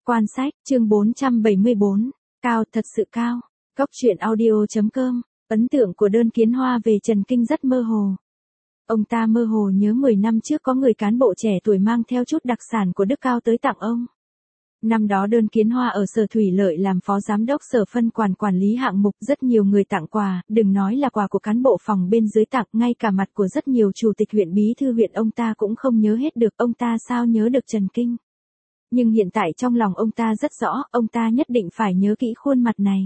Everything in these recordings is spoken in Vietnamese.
Quan sách, chương 474, cao, thật sự cao. Góc truyện audio.com, ấn tượng của Đơn Kiến Hoa về Trần Kinh rất mơ hồ. Ông ta mơ hồ nhớ 10 năm trước có người cán bộ trẻ tuổi mang theo chút đặc sản của Đức Cao tới tặng ông. Năm đó Đơn Kiến Hoa ở Sở Thủy Lợi làm phó giám đốc sở phân quản lý hạng mục, rất nhiều người tặng quà, đừng nói là quà của cán bộ phòng bên dưới tặng, ngay cả mặt của rất nhiều chủ tịch huyện, bí thư huyện ông ta cũng không nhớ hết được, ông ta sao nhớ được Trần Kinh. Nhưng hiện tại trong lòng ông ta rất rõ, ông ta nhất định phải nhớ kỹ khuôn mặt này.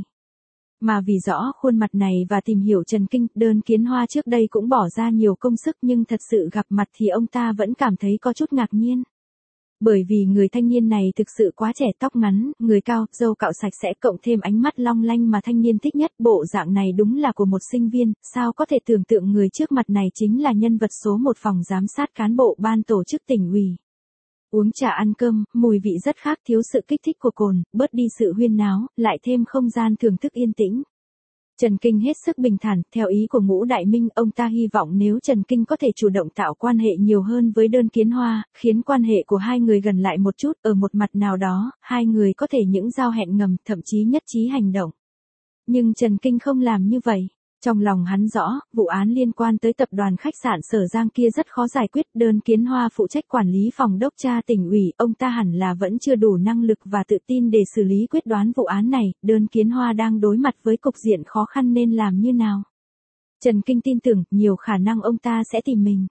Mà vì rõ khuôn mặt này và tìm hiểu Trần Kinh, Đơn Kiến Hoa trước đây cũng bỏ ra nhiều công sức, nhưng thật sự gặp mặt thì ông ta vẫn cảm thấy có chút ngạc nhiên. Bởi vì người thanh niên này thực sự quá trẻ, tóc ngắn, người cao, râu cạo sạch sẽ, cộng thêm ánh mắt long lanh mà thanh niên thích nhất, bộ dạng này đúng là của một sinh viên, sao có thể tưởng tượng người trước mặt này chính là nhân vật số 1 phòng giám sát cán bộ ban tổ chức tỉnh ủy. Uống trà ăn cơm, mùi vị rất khác, thiếu sự kích thích của cồn, bớt đi sự huyên náo, lại thêm không gian thưởng thức yên tĩnh. Trần Kinh hết sức bình thản, theo ý của Ngũ Đại Minh, ông ta hy vọng nếu Trần Kinh có thể chủ động tạo quan hệ nhiều hơn với Đơn Kiến Hoa, khiến quan hệ của hai người gần lại một chút, ở một mặt nào đó, hai người có thể những giao hẹn ngầm, thậm chí nhất trí hành động. Nhưng Trần Kinh không làm như vậy. Trong lòng hắn rõ, vụ án liên quan tới tập đoàn khách sạn Sở Giang kia rất khó giải quyết, Đơn Kiến Hoa phụ trách quản lý phòng đốc tra tỉnh ủy, ông ta hẳn là vẫn chưa đủ năng lực và tự tin để xử lý quyết đoán vụ án này, Đơn Kiến Hoa đang đối mặt với cục diện khó khăn nên làm như nào. Trần Kinh tin tưởng, nhiều khả năng ông ta sẽ tìm mình.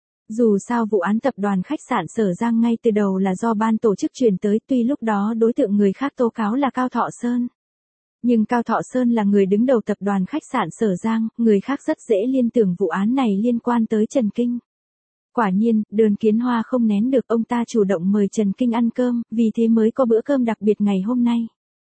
Dù sao vụ án tập đoàn khách sạn Sở Giang ngay từ đầu là do ban tổ chức truyền tới, tuy lúc đó đối tượng người khác tố cáo là Cao Thọ Sơn. Nhưng Cao Thọ Sơn là người đứng đầu tập đoàn khách sạn Sở Giang, người khác rất dễ liên tưởng vụ án này liên quan tới Trần Kinh. Quả nhiên, Đơn Kiến Hoa không nén được, ông ta chủ động mời Trần Kinh ăn cơm, vì thế mới có bữa cơm đặc biệt ngày hôm nay.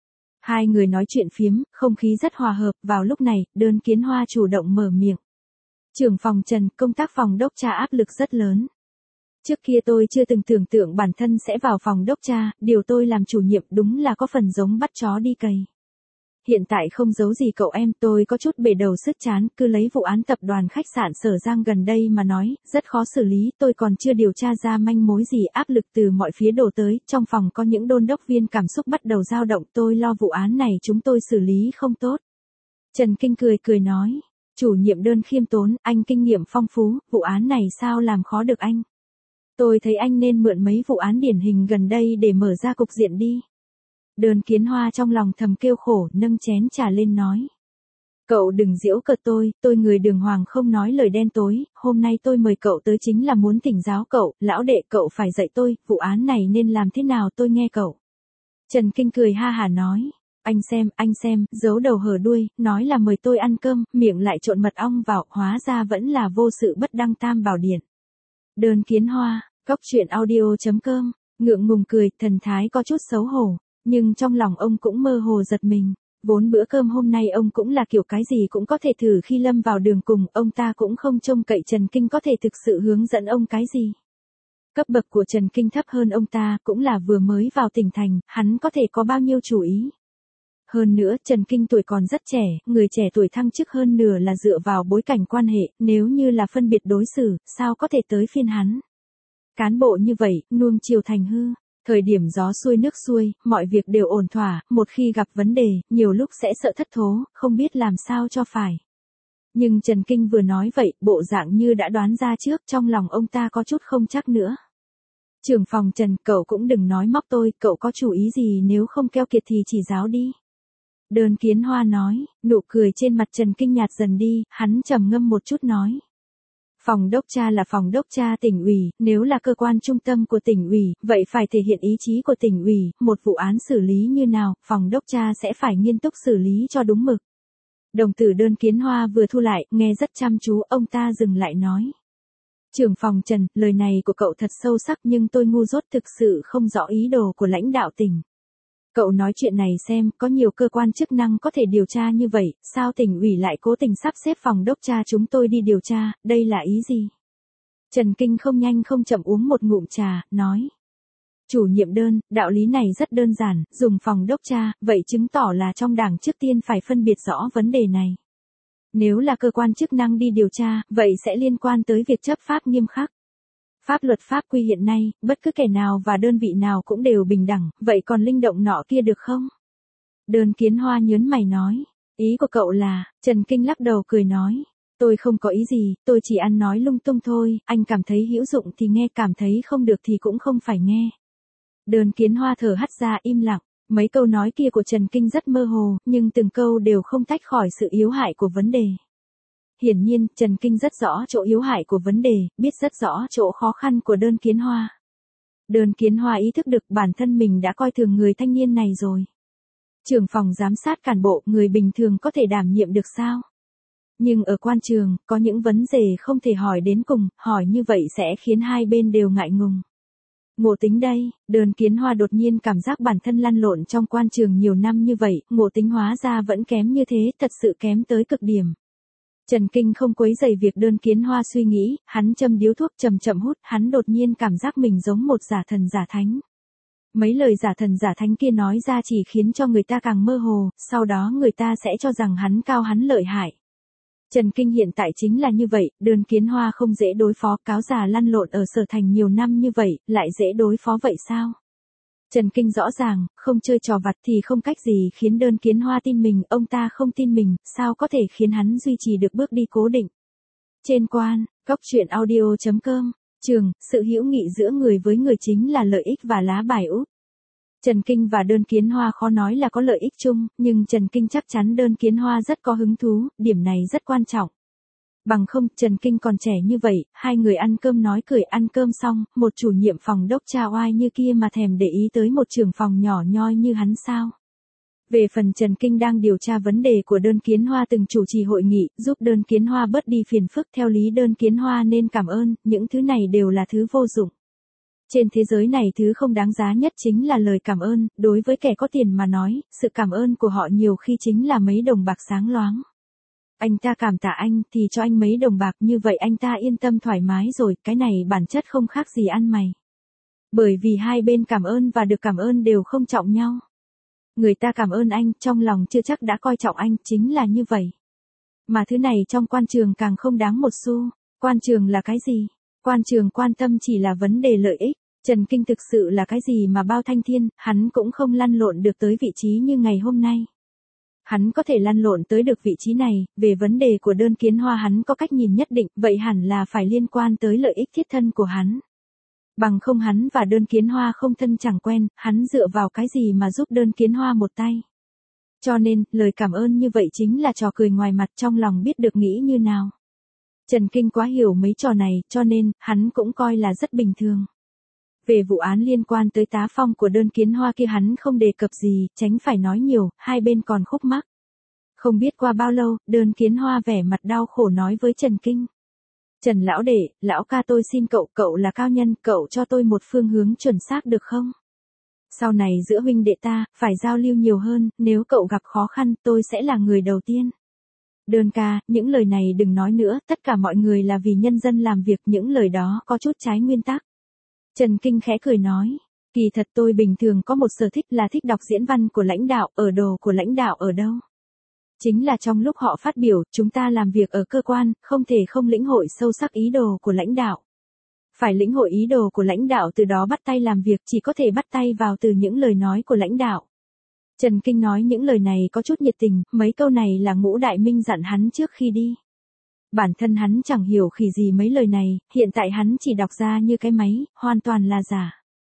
Hai người nói chuyện phiếm, không khí rất hòa hợp, vào lúc này, Đơn Kiến Hoa chủ động mở miệng. Trưởng phòng Trần, công tác phòng đốc tra áp lực rất lớn. Trước kia tôi chưa từng tưởng tượng bản thân sẽ vào phòng đốc tra, điều tôi làm chủ nhiệm đúng là có phần giống bắt chó đi cày. Hiện tại không giấu gì cậu em, tôi có chút bể đầu sứt chán, cứ lấy vụ án tập đoàn khách sạn Sở Giang gần đây mà nói, rất khó xử lý, tôi còn chưa điều tra ra manh mối gì, áp lực từ mọi phía đổ tới, trong phòng có những đôn đốc viên cảm xúc bắt đầu dao động, tôi lo vụ án này chúng tôi xử lý không tốt. Trần Kinh cười nói, chủ nhiệm Đơn khiêm tốn, anh kinh nghiệm phong phú, vụ án này sao làm khó được anh. Tôi thấy anh nên mượn mấy vụ án điển hình gần đây để mở ra cục diện đi. Đơn Kiến Hoa trong lòng thầm kêu khổ, nâng chén trà lên nói. Cậu đừng giễu cợt tôi người đường hoàng không nói lời đen tối, hôm nay tôi mời cậu tới chính là muốn thỉnh giáo cậu, lão đệ cậu phải dạy tôi, vụ án này nên làm thế nào tôi nghe cậu. Trần Kinh cười ha hả nói, anh xem, giấu đầu hở đuôi, nói là mời tôi ăn cơm, miệng lại trộn mật ong vào, hóa ra vẫn là vô sự bất đăng tam bảo điện. Đơn Kiến Hoa, góc truyện audio.com, ngượng ngùng cười, thần thái có chút xấu hổ. Nhưng trong lòng ông cũng mơ hồ giật mình, vốn bữa cơm hôm nay ông cũng là kiểu cái gì cũng có thể thử khi lâm vào đường cùng, ông ta cũng không trông cậy Trần Kinh có thể thực sự hướng dẫn ông cái gì. Cấp bậc của Trần Kinh thấp hơn ông ta, cũng là vừa mới vào tỉnh thành, hắn có thể có bao nhiêu chủ ý. Hơn nữa, Trần Kinh tuổi còn rất trẻ, người trẻ tuổi thăng chức hơn nửa là dựa vào bối cảnh quan hệ, nếu như là phân biệt đối xử, sao có thể tới phiên hắn. Cán bộ như vậy, nuông chiều thành hư. Thời điểm gió xuôi nước xuôi, mọi việc đều ổn thỏa, một khi gặp vấn đề, nhiều lúc sẽ sợ thất thố, không biết làm sao cho phải. Nhưng Trần Kinh vừa nói vậy, bộ dạng như đã đoán ra trước, trong lòng ông ta có chút không chắc nữa. Trưởng phòng Trần, cậu cũng đừng nói móc tôi, cậu có chủ ý gì nếu không keo kiệt thì chỉ giáo đi. Đơn Kiến Hoa nói, nụ cười trên mặt Trần Kinh nhạt dần đi, hắn trầm ngâm một chút nói. Phòng đốc tra là phòng đốc tra tỉnh ủy, nếu là cơ quan trung tâm của tỉnh ủy, vậy phải thể hiện ý chí của tỉnh ủy, một vụ án xử lý như nào, phòng đốc tra sẽ phải nghiêm túc xử lý cho đúng mực. Đồng tử Đơn Kiến Hoa vừa thu lại, nghe rất chăm chú, ông ta dừng lại nói. Trưởng phòng Trần, lời này của cậu thật sâu sắc nhưng tôi ngu dốt thực sự không rõ ý đồ của lãnh đạo tỉnh. Cậu nói chuyện này xem, có nhiều cơ quan chức năng có thể điều tra như vậy, sao tỉnh ủy lại cố tình sắp xếp phòng đốc tra chúng tôi đi điều tra, đây là ý gì? Trần Kinh không nhanh không chậm uống một ngụm trà, nói. Chủ nhiệm Đơn, đạo lý này rất đơn giản, dùng phòng đốc tra, vậy chứng tỏ là trong đảng trước tiên phải phân biệt rõ vấn đề này. Nếu là cơ quan chức năng đi điều tra, vậy sẽ liên quan tới việc chấp pháp nghiêm khắc. Pháp luật pháp quy hiện nay, bất cứ kẻ nào và đơn vị nào cũng đều bình đẳng, vậy còn linh động nọ kia được không? Đơn Kiến Hoa nhớn mày nói. Ý của cậu là, Trần Kinh lắc đầu cười nói. Tôi không có ý gì, tôi chỉ ăn nói lung tung thôi, anh cảm thấy hữu dụng thì nghe, cảm thấy không được thì cũng không phải nghe. Đơn Kiến Hoa thở hắt ra im lặng, mấy câu nói kia của Trần Kinh rất mơ hồ, nhưng từng câu đều không tách khỏi sự yếu hại của vấn đề. Hiển nhiên, Trần Kinh rất rõ chỗ yếu hại của vấn đề, biết rất rõ chỗ khó khăn của Đơn Kiến Hoa. Đơn Kiến Hoa ý thức được bản thân mình đã coi thường người thanh niên này rồi. Trưởng phòng giám sát cán bộ, người bình thường có thể đảm nhiệm được sao? Nhưng ở quan trường, có những vấn đề không thể hỏi đến cùng, hỏi như vậy sẽ khiến hai bên đều ngại ngùng. Ngộ tính đây, Đơn Kiến Hoa đột nhiên cảm giác bản thân lăn lộn trong quan trường nhiều năm như vậy, ngộ tính hóa ra vẫn kém như thế, thật sự kém tới cực điểm. Trần Kinh không quấy rầy việc Đơn Kiến Hoa suy nghĩ, hắn châm điếu thuốc chậm chậm hút, hắn đột nhiên cảm giác mình giống một giả thần giả thánh. Mấy lời giả thần giả thánh kia nói ra chỉ khiến cho người ta càng mơ hồ, sau đó người ta sẽ cho rằng hắn cao hắn lợi hại. Trần Kinh hiện tại chính là như vậy, Đơn Kiến Hoa không dễ đối phó, cáo già lăn lộn ở Sở Thành nhiều năm như vậy, lại dễ đối phó vậy sao? Trần Kinh rõ ràng, không chơi trò vặt thì không cách gì khiến Đơn Kiến Hoa tin mình, ông ta không tin mình, sao có thể khiến hắn duy trì được bước đi cố định. Trên quan, góc truyện audio.com, trường, sự hữu nghị giữa người với người chính là lợi ích và lá bài úp. Trần Kinh và Đơn Kiến Hoa khó nói là có lợi ích chung, nhưng Trần Kinh chắc chắn Đơn Kiến Hoa rất có hứng thú, điểm này rất quan trọng. Bằng không, Trần Kinh còn trẻ như vậy, hai người ăn cơm nói cười, ăn cơm xong, một chủ nhiệm phòng đốc cha oai như kia mà thèm để ý tới một trưởng phòng nhỏ nhoi như hắn sao? Về phần Trần Kinh đang điều tra vấn đề của Đơn Kiến Hoa từng chủ trì hội nghị, giúp Đơn Kiến Hoa bớt đi phiền phức, theo lý Đơn Kiến Hoa nên cảm ơn, những thứ này đều là thứ vô dụng. Trên thế giới này thứ không đáng giá nhất chính là lời cảm ơn, đối với kẻ có tiền mà nói, sự cảm ơn của họ nhiều khi chính là mấy đồng bạc sáng loáng. Anh ta cảm tạ anh thì cho anh mấy đồng bạc, như vậy anh ta yên tâm thoải mái rồi, cái này bản chất không khác gì ăn mày. Bởi vì hai bên cảm ơn và được cảm ơn đều không trọng nhau. Người ta cảm ơn anh, trong lòng chưa chắc đã coi trọng anh, chính là như vậy. Mà thứ này trong quan trường càng không đáng một xu. Quan trường là cái gì? Quan trường quan tâm chỉ là vấn đề lợi ích. Trần Kinh thực sự là cái gì mà bao thanh thiên, hắn cũng không lăn lộn được tới vị trí như ngày hôm nay. Hắn có thể lăn lộn tới được vị trí này, về vấn đề của Đơn Kiến Hoa hắn có cách nhìn nhất định, vậy hẳn là phải liên quan tới lợi ích thiết thân của hắn. Bằng không hắn và Đơn Kiến Hoa không thân chẳng quen, hắn dựa vào cái gì mà giúp Đơn Kiến Hoa một tay. Cho nên, lời cảm ơn như vậy chính là trò cười ngoài mặt, trong lòng biết được nghĩ như nào. Trần Kinh quá hiểu mấy trò này, cho nên, hắn cũng coi là rất bình thường. Về vụ án liên quan tới tá phong của Đơn Kiến Hoa kia hắn không đề cập gì, tránh phải nói nhiều, hai bên còn khúc mắc. Không biết qua bao lâu, Đơn Kiến Hoa vẻ mặt đau khổ nói với Trần Kinh. Trần lão đệ, lão ca tôi xin cậu, cậu là cao nhân, cậu cho tôi một phương hướng chuẩn xác được không? Sau này giữa huynh đệ ta, phải giao lưu nhiều hơn, nếu cậu gặp khó khăn, tôi sẽ là người đầu tiên. Đơn ca, những lời này đừng nói nữa, tất cả mọi người là vì nhân dân làm việc, những lời đó có chút trái nguyên tắc. Trần Kinh khẽ cười nói, kỳ thật tôi bình thường có một sở thích là thích đọc diễn văn của lãnh đạo, ở đồ của lãnh đạo ở đâu. Chính là trong lúc họ phát biểu, chúng ta làm việc ở cơ quan, không thể không lĩnh hội sâu sắc ý đồ của lãnh đạo. Phải lĩnh hội ý đồ của lãnh đạo, từ đó bắt tay làm việc, chỉ có thể bắt tay vào từ những lời nói của lãnh đạo. Trần Kinh nói những lời này có chút nhiệt tình, mấy câu này là Ngũ Đại Minh dặn hắn trước khi đi. Bản thân hắn chẳng hiểu khỉ gì mấy lời này, hiện tại hắn chỉ đọc ra như cái máy, hoàn toàn là giả.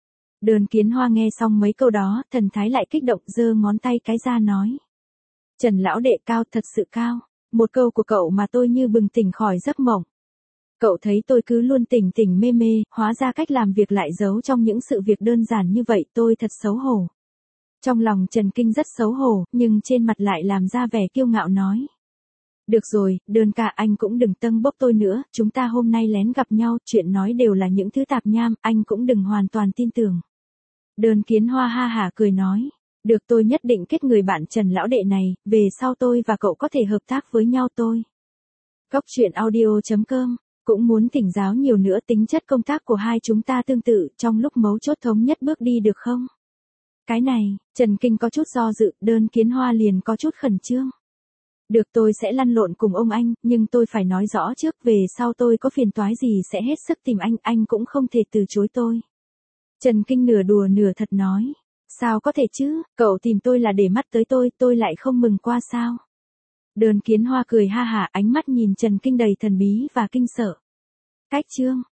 Đơn Kiến Hoa nghe xong mấy câu đó, thần thái lại kích động, giơ ngón tay cái ra nói. Trần lão đệ cao, thật sự cao. Một câu của cậu mà tôi như bừng tỉnh khỏi giấc mộng. Cậu thấy tôi cứ luôn tỉnh tỉnh mê mê, hóa ra cách làm việc lại giấu trong những sự việc đơn giản như vậy, tôi thật xấu hổ. Trong lòng Trần Kinh rất xấu hổ, nhưng trên mặt lại làm ra vẻ kiêu ngạo nói. Được rồi, Đơn ca, anh cũng đừng tâng bốc tôi nữa, chúng ta hôm nay lén gặp nhau, chuyện nói đều là những thứ tạp nham, anh cũng đừng hoàn toàn tin tưởng. Đơn Kiến Hoa ha hả cười nói. Được, tôi nhất định kết người bạn Trần lão đệ này, về sau tôi và cậu có thể hợp tác với nhau tôi. Góc truyện audio.com, cũng muốn thỉnh giáo nhiều nữa, tính chất công tác của hai chúng ta tương tự, trong lúc mấu chốt thống nhất bước đi được không? Cái này, Trần Kinh có chút do dự, Đơn Kiến Hoa liền có chút khẩn trương. Được, tôi sẽ lăn lộn cùng ông anh, nhưng tôi phải nói rõ trước, về sau tôi có phiền toái gì sẽ hết sức tìm anh cũng không thể từ chối tôi. Trần Kinh nửa đùa nửa thật nói. Sao có thể chứ, cậu tìm tôi là để mắt tới tôi lại không mừng qua sao? Đơn Kiến Hoa cười ha hả, ánh mắt nhìn Trần Kinh đầy thần bí và kinh sợ. Cách chương